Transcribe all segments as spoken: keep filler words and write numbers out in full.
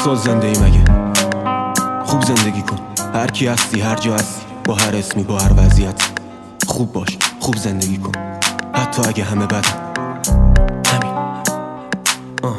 سال زنده ای مگه؟ خوب زندگی کن، هر کی هستی، هر جا هستی، با هر اسمی، با هر وضعیتی. خوب باش، خوب زندگی کن، حتی اگه همه بدن. همین آه.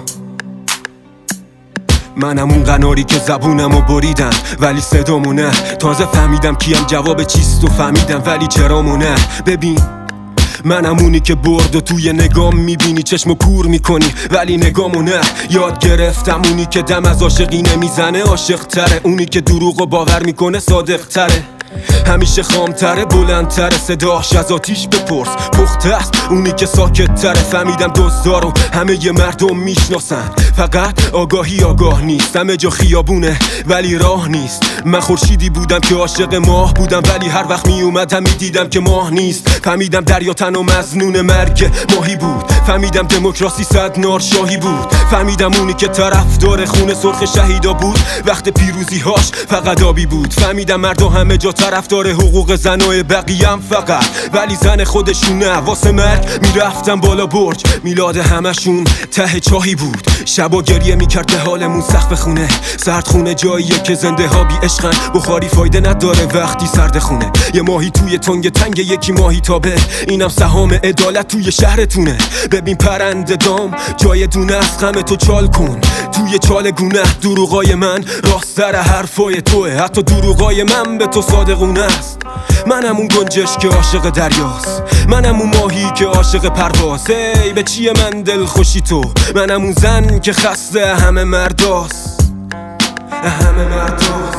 منم اون قناری که زبونمو بریدن ولی صدامونه. تازه فهمیدم کیم، جواب چیست و فهمیدم ولی چرامونه. ببین منم اونی که برد و توی نگام میبینی چشمو کور میکنی ولی نگامونه. یاد گرفتم اونی که دم از عاشقی نمیزنه عاشق تره، اونی که دروغو باور میکنه صادق تره، همیشه خامتره، بلندتره، صداش از آتیش بپرس پخته است. اونی که ساکت تره، فهمیدم دزدارو همه ی مردم میشناسن، فقط آگاهی آگاه نیست. همه جا خیابونه ولی راه نیست. من خورشیدی بودم که عاشق ماه بودم ولی هر وقت میومدم میدیدم که ماه نیست. فهمیدم دریا تن و مظنون مرگ ماهی بود، فهمیدم دموکراسی صد نار شاهی بود، فهمیدم اونی که طرفدار خون سرخ شهیدا بود وقت پیروزی هاش فقط آبی بود. فهمیدم مردا همه جا طرفدار حقوق زنای بقیه‌ام فقط، ولی زن خودشونه. واسه مرگ میرفتم بالا برج، میلاد همشون ته چاهی بود. شبا گریه میکرد به حالمون سقف خونه، سرد خونه جاییه که زنده ها بی عشقن، بخاری فایده نداره وقتی سرد خونه. یه ماهی توی تنگ تنگ، یکی ماهی تابه، اینم سهام عدالت توی شهرتونه. ببین پرنده دام جای دونه از غم تو چال کن، توی چال گونه دروغای من راست در حرفای توه، حتی دروغای من به تو صادقونه است. منم اون گنجش که عاشق دریاست، منم اون ماهی که عاشق پرواز. ای به چیه من دل خوشی تو، منم اون زن که خسته همه مرداست، همه مرداست.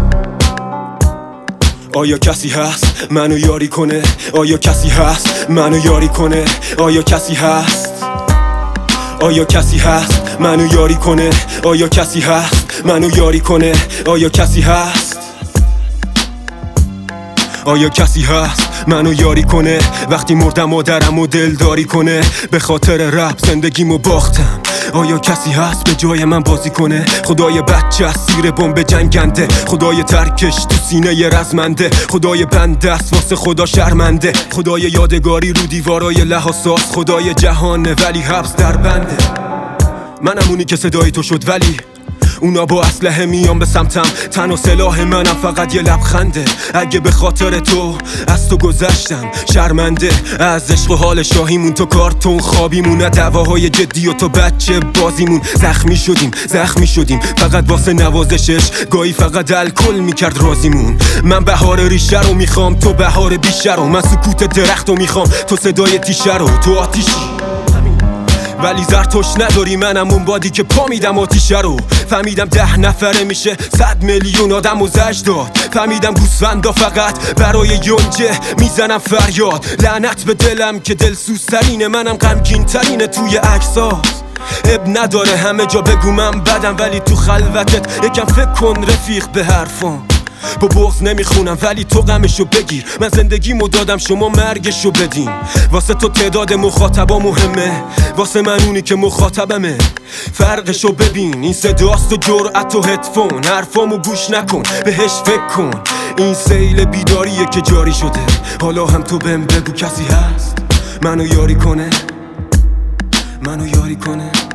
آیا کسی هست منو یاری کنه؟ آیا کسی هست منو یاری کنه؟ آیا کسی هست؟ آیا کسی هست منو یاری کنه؟ آیا کسی هست منو یاری کنه؟ آیا کسی هست؟ آیا کسی هست منو یاری کنه؟ وقتی مردم مادرم و دلداری کنه، به خاطر رپ زندگیمو باختم. آیا کسی هست به جای من بازی کنه؟ خدای بچه از سیر بمب جنگنده، خدای ترکش تو سینه ی رزمنده، خدای بنده است واسه خدا شرمنده، خدای یادگاری رو دیوارای لحاساس، خدای جهانه ولی حبس در بنده. منم اونی که صدای تو شد ولی اونا با اسلحه میان به سمتم، تن و سلاح منم فقط یه لبخنده. اگه به خاطر تو از تو گذشتم شرمنده، از عشق و حال شاهیمون تو کارتون خوابیمون، دعواهای جدی و تو بچه بازیمون. زخمی شدیم زخمی شدیم فقط واسه نوازشش، گاهی فقط الکل میکرد رازیمون. من بهار ریشه رو میخوام، تو بهار بیشه رو، من سکوت درخت رو میخوام، تو صدای تیشه رو، تو آتیشی ولی زرتوش نداری. منم اون بادی که پا میدم آتیشه رو، فهمیدم ده نفره میشه صد میلیون آدم و زج داد. فهمیدم گوسفندا فقط برای یونجه میزنم فریاد. لعنت به دلم که دلسوزترینه، منم غمگین ترینه توی عکسات. اب نداره همه جا بگو من بدم، ولی تو خلوتت یکم فکر کن رفیق به حرفام. با بغض نمیخونم ولی تو غمشو بگیر، من زندگیمو دادم شما مرگشو بدین. واسه تو تعداد مخاطبا مهمه، واسه من اونی که مخاطبمه. فرقشو ببین، این صداست و جرأت و هدفون، حرفامو گوش نکن بهش فکر کن. این سیل بیداریه که جاری شده، حالا هم تو بهم بگو کسی هست منو یاری کنه؟ منو یاری کنه؟